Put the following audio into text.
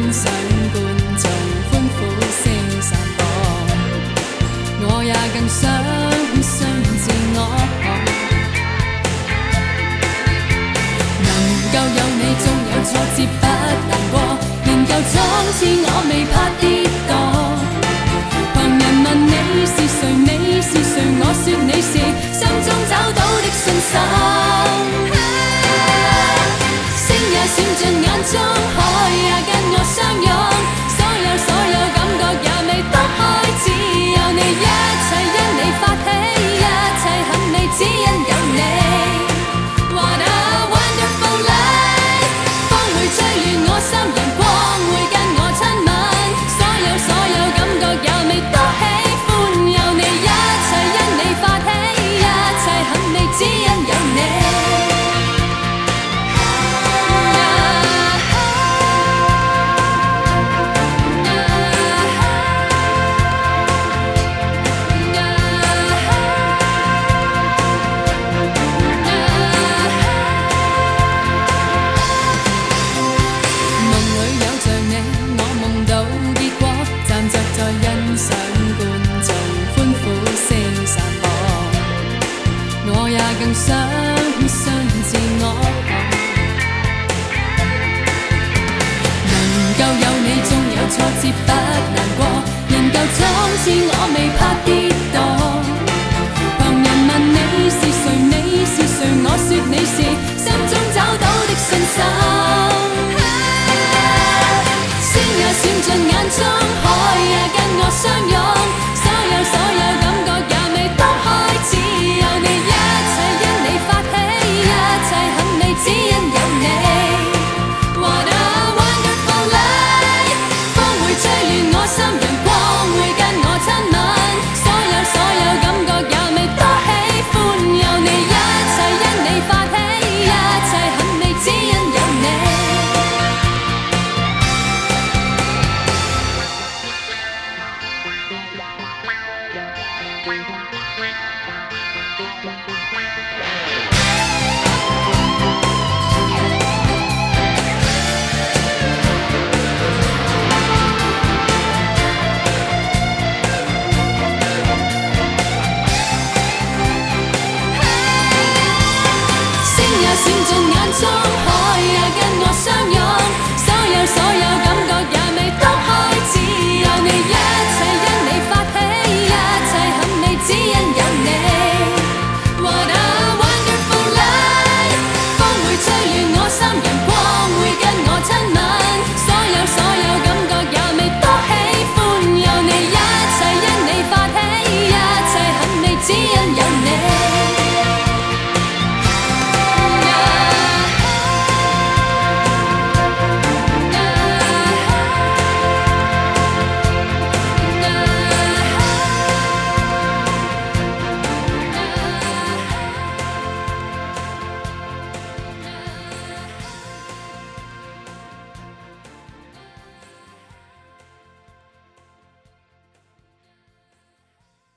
赏觀眾歡呼聲散播，我也更想相自我。能夠有你，縱有挫折不難過，仍舊衝刺我未怕跌墮。旁人問你是誰，你是誰，我說你是心中找到的信心。星也閃進眼中，海也跟我相擁，所有感覺也未得開，只有你，一切因你發起，一切很美，只因有你。What a wonderful life， 風會吹亂我心，陽光會跟我親吻，所有感覺也未得喜歡有你，一切因你發起，一切很美，只因有你。更想自我，能夠有你，縱有挫折不難過，仍舊衝刺我未怕跌墮。旁人問你是誰，你是誰，我說你是心中找到的信心。星也閃進眼中，海也跟我相擁。